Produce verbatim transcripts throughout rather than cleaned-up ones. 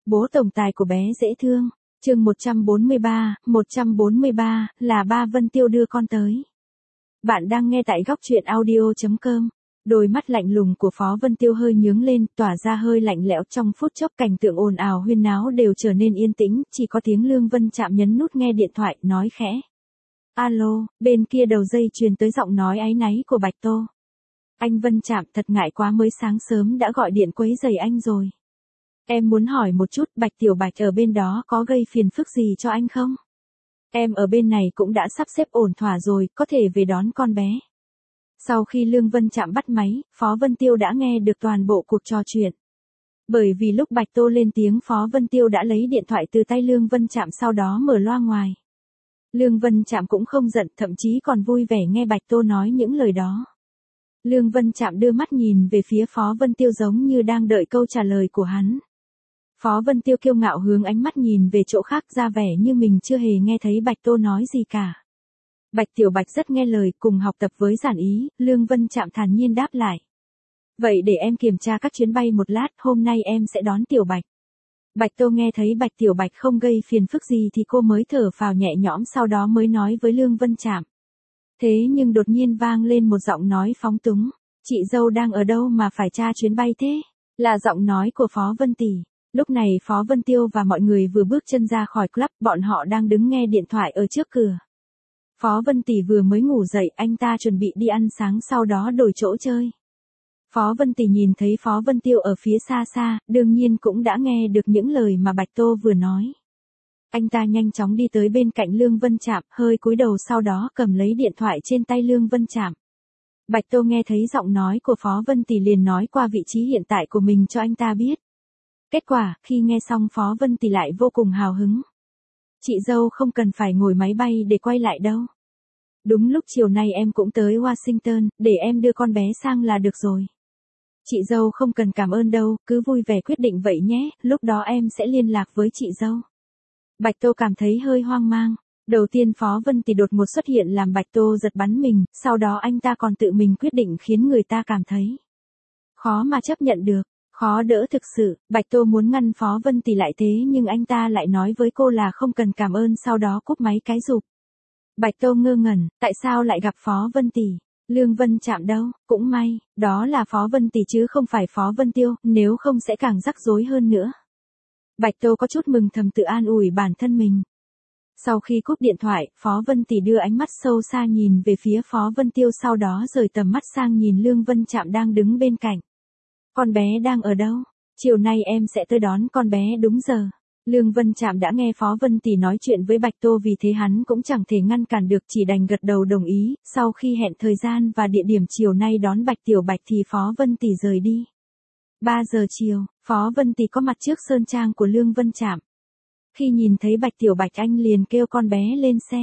Bố tổng tài của bé dễ thương. Chương một trăm bốn mươi ba, một trăm bốn mươi ba, là ba Vân Tiêu đưa con tới. Bạn đang nghe tại góc truyện audio chấm com. Đôi mắt lạnh lùng của Phó Vân Tiêu hơi nhướng lên, tỏa ra hơi lạnh lẽo. Trong phút chốc cảnh tượng ồn ào huyên náo đều trở nên yên tĩnh, chỉ có tiếng Lương Vân Trạm nhấn nút nghe điện thoại, nói khẽ. Alo, bên kia đầu dây truyền tới giọng nói áy náy của Bạch Tô. Anh Vân Trạm, thật ngại quá, mới sáng sớm đã gọi điện quấy rầy anh rồi. Em muốn hỏi một chút, Bạch Tiểu Bạch ở bên đó có gây phiền phức gì cho anh không? Em ở bên này cũng đã sắp xếp ổn thỏa rồi, có thể về đón con bé. Sau khi Lương Vân Trạm bắt máy, Phó Vân Tiêu đã nghe được toàn bộ cuộc trò chuyện. Bởi vì lúc Bạch Tô lên tiếng, Phó Vân Tiêu đã lấy điện thoại từ tay Lương Vân Trạm, sau đó mở loa ngoài. Lương Vân Trạm cũng không giận, thậm chí còn vui vẻ nghe Bạch Tô nói những lời đó. Lương Vân Trạm đưa mắt nhìn về phía Phó Vân Tiêu giống như đang đợi câu trả lời của hắn. Phó Vân Tiêu kiêu ngạo hướng ánh mắt nhìn về chỗ khác, ra vẻ như mình chưa hề nghe thấy Bạch Tô nói gì cả. Bạch Tiểu Bạch rất nghe lời, cùng học tập với giản ý, Lương Vân Trạm thản nhiên đáp lại. Vậy để em kiểm tra các chuyến bay một lát, hôm nay em sẽ đón Tiểu Bạch. Bạch Tô nghe thấy Bạch Tiểu Bạch không gây phiền phức gì thì cô mới thở phào nhẹ nhõm, sau đó mới nói với Lương Vân Trạm. Thế nhưng đột nhiên vang lên một giọng nói phóng túng. Chị dâu đang ở đâu mà phải tra chuyến bay thế? Là giọng nói của Phó Vân Tỷ. Lúc này Phó Vân Tiêu và mọi người vừa bước chân ra khỏi club, bọn họ đang đứng nghe điện thoại ở trước cửa. Phó Vân Tỷ vừa mới ngủ dậy, anh ta chuẩn bị đi ăn sáng, sau đó đổi chỗ chơi. Phó Vân Tỷ nhìn thấy Phó Vân Tiêu ở phía xa xa, đương nhiên cũng đã nghe được những lời mà Bạch Tô vừa nói. Anh ta nhanh chóng đi tới bên cạnh Lương Vân Trạm, hơi cúi đầu, sau đó cầm lấy điện thoại trên tay Lương Vân Trạm. Bạch Tô nghe thấy giọng nói của Phó Vân Tỷ liền nói qua vị trí hiện tại của mình cho anh ta biết. Kết quả, khi nghe xong Phó Vân Tỷ lại vô cùng hào hứng. Chị dâu không cần phải ngồi máy bay để quay lại đâu. Đúng lúc chiều nay em cũng tới Washington, để em đưa con bé sang là được rồi. Chị dâu không cần cảm ơn đâu, cứ vui vẻ quyết định vậy nhé, lúc đó em sẽ liên lạc với chị dâu. Bạch Tô cảm thấy hơi hoang mang. Đầu tiên Phó Vân Tỷ đột ngột xuất hiện làm Bạch Tô giật bắn mình, sau đó anh ta còn tự mình quyết định khiến người ta cảm thấy khó mà chấp nhận được, khó đỡ thực sự. Bạch Tô muốn ngăn Phó Vân Tỷ lại, thế nhưng anh ta lại nói với cô là không cần cảm ơn, sau đó cúp máy cái rụp. Bạch Tô ngơ ngẩn, tại sao lại gặp Phó Vân Tỷ? Lương Vân Trạm đâu? Cũng may, đó là Phó Vân Tỷ chứ không phải Phó Vân Tiêu, nếu không sẽ càng rắc rối hơn nữa. Bạch Tô có chút mừng thầm, tự an ủi bản thân mình. Sau khi cúp điện thoại, Phó Vân Tỷ đưa ánh mắt sâu xa nhìn về phía Phó Vân Tiêu, sau đó rời tầm mắt sang nhìn Lương Vân Trạm đang đứng bên cạnh. Con bé đang ở đâu? Chiều nay em sẽ tới đón con bé đúng giờ. Lương Vân Trạm đã nghe Phó Vân Tỷ nói chuyện với Bạch Tô, vì thế hắn cũng chẳng thể ngăn cản được, chỉ đành gật đầu đồng ý. Sau khi hẹn thời gian và địa điểm chiều nay đón Bạch Tiểu Bạch thì Phó Vân Tỷ rời đi. ba giờ chiều, Phó Vân Tỷ có mặt trước sơn trang của Lương Vân Trạm. Khi nhìn thấy Bạch Tiểu Bạch, anh liền kêu con bé lên xe.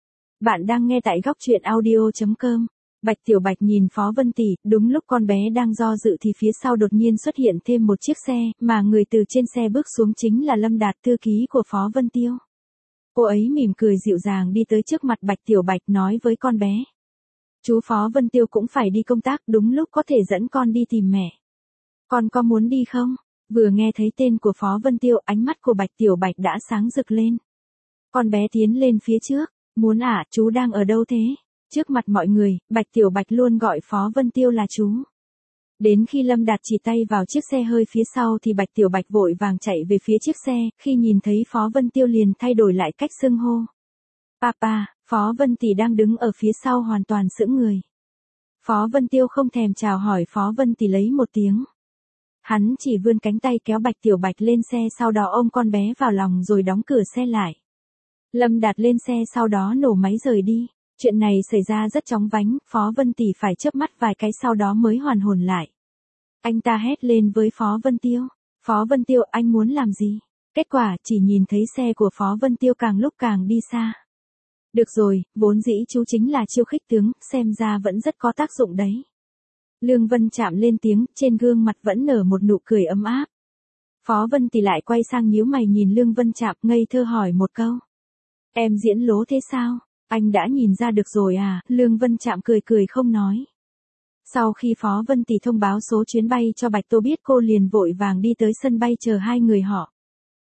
Bạn đang nghe tại góc truyện audio chấm com. Bạch Tiểu Bạch nhìn Phó Vân Tỷ, đúng lúc con bé đang do dự thì phía sau đột nhiên xuất hiện thêm một chiếc xe, mà người từ trên xe bước xuống chính là Lâm Đạt, thư ký của Phó Vân Tiêu. Cô ấy mỉm cười dịu dàng đi tới trước mặt Bạch Tiểu Bạch, nói với con bé. Chú Phó Vân Tiêu cũng phải đi công tác, đúng lúc có thể dẫn con đi tìm mẹ. Con có muốn đi không? Vừa nghe thấy tên của Phó Vân Tiêu, ánh mắt của Bạch Tiểu Bạch đã sáng rực lên. Con bé tiến lên phía trước. Muốn à, chú đang ở đâu thế? Trước mặt mọi người, Bạch Tiểu Bạch luôn gọi Phó Vân Tiêu là chú. Đến khi Lâm Đạt chỉ tay vào chiếc xe hơi phía sau thì Bạch Tiểu Bạch vội vàng chạy về phía chiếc xe, khi nhìn thấy Phó Vân Tiêu liền thay đổi lại cách xưng hô. Papa, Phó Vân Tỷ đang đứng ở phía sau hoàn toàn sững người. Phó Vân Tiêu không thèm chào hỏi Phó Vân Tỷ lấy một tiếng. Hắn chỉ vươn cánh tay kéo Bạch Tiểu Bạch lên xe, sau đó ôm con bé vào lòng rồi đóng cửa xe lại. Lâm Đạt lên xe, sau đó nổ máy rời đi. Chuyện này xảy ra rất chóng vánh, Phó Vân Tỷ phải chớp mắt vài cái sau đó mới hoàn hồn lại. Anh ta hét lên với Phó Vân Tiêu. Phó Vân Tiêu, anh muốn làm gì? Kết quả, chỉ nhìn thấy xe của Phó Vân Tiêu càng lúc càng đi xa. Được rồi, vốn dĩ chú chính là chiêu khích tướng, xem ra vẫn rất có tác dụng đấy. Lương Vân Trạm lên tiếng, trên gương mặt vẫn nở một nụ cười ấm áp. Phó Vân Tỷ lại quay sang nhíu mày nhìn Lương Vân Trạm, ngây thơ hỏi một câu. Em diễn lố thế sao? Anh đã nhìn ra được rồi à? Lương Vân Trạm cười cười không nói. Sau khi Phó Vân Tỷ thông báo số chuyến bay cho Bạch Tô biết, cô liền vội vàng đi tới sân bay chờ hai người họ.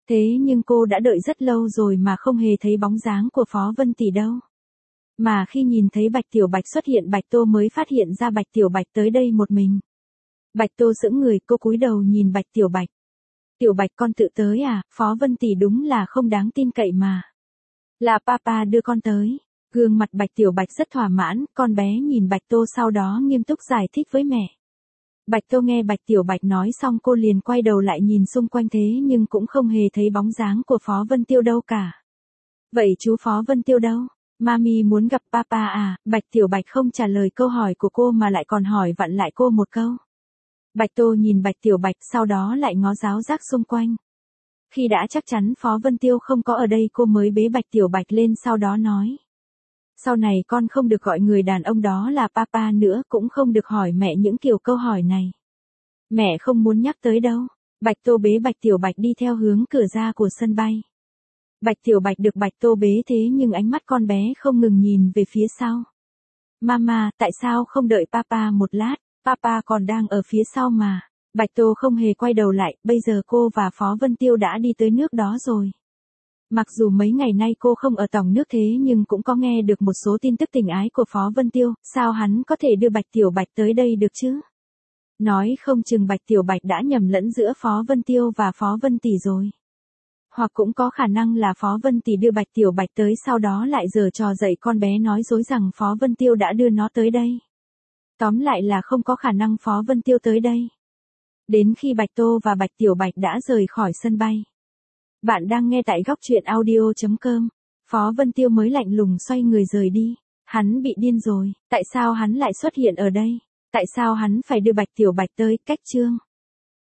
Thế nhưng cô đã đợi rất lâu rồi mà không hề thấy bóng dáng của Phó Vân Tỷ đâu. Mà khi nhìn thấy Bạch Tiểu Bạch xuất hiện, Bạch Tô mới phát hiện ra Bạch Tiểu Bạch tới đây một mình. Bạch Tô sững người, cô cúi đầu nhìn Bạch Tiểu Bạch. Tiểu Bạch con tự tới à, Phó Vân Tỷ đúng là không đáng tin cậy mà. Là papa đưa con tới. Gương mặt Bạch Tiểu Bạch rất thỏa mãn, con bé nhìn Bạch Tô sau đó nghiêm túc giải thích với mẹ. Bạch Tô nghe Bạch Tiểu Bạch nói xong cô liền quay đầu lại nhìn xung quanh thế nhưng cũng không hề thấy bóng dáng của Phó Vân Tiêu đâu cả. Vậy chú Phó Vân Tiêu đâu? Mami muốn gặp papa à? Bạch Tiểu Bạch không trả lời câu hỏi của cô mà lại còn hỏi vặn lại cô một câu. Bạch Tô nhìn Bạch Tiểu Bạch sau đó lại ngó giáo giác xung quanh. Khi đã chắc chắn Phó Vân Tiêu không có ở đây cô mới bế Bạch Tiểu Bạch lên sau đó nói. Sau này con không được gọi người đàn ông đó là papa nữa, cũng không được hỏi mẹ những kiểu câu hỏi này. Mẹ không muốn nhắc tới đâu. Bạch Tô bế Bạch Tiểu Bạch đi theo hướng cửa ra của sân bay. Bạch Tiểu Bạch được Bạch Tô bế thế nhưng ánh mắt con bé không ngừng nhìn về phía sau. Mama, tại sao không đợi papa một lát, papa còn đang ở phía sau mà. Bạch Tô không hề quay đầu lại, bây giờ cô và Phó Vân Tiêu đã đi tới nước đó rồi. Mặc dù mấy ngày nay cô không ở tòng nước thế nhưng cũng có nghe được một số tin tức tình ái của Phó Vân Tiêu, sao hắn có thể đưa Bạch Tiểu Bạch tới đây được chứ? Nói không chừng Bạch Tiểu Bạch đã nhầm lẫn giữa Phó Vân Tiêu và Phó Vân Tỷ rồi. Hoặc cũng có khả năng là Phó Vân Tỷ đưa Bạch Tiểu Bạch tới sau đó lại giở trò dạy con bé nói dối rằng Phó Vân Tiêu đã đưa nó tới đây. Tóm lại là không có khả năng Phó Vân Tiêu tới đây. Đến khi Bạch Tô và Bạch Tiểu Bạch đã rời khỏi sân bay. Bạn đang nghe tại góc truyện audio chấm com. Phó Vân Tiêu mới lạnh lùng xoay người rời đi. Hắn bị điên rồi, tại sao hắn lại xuất hiện ở đây? Tại sao hắn phải đưa Bạch Tiểu Bạch tới? Cách chương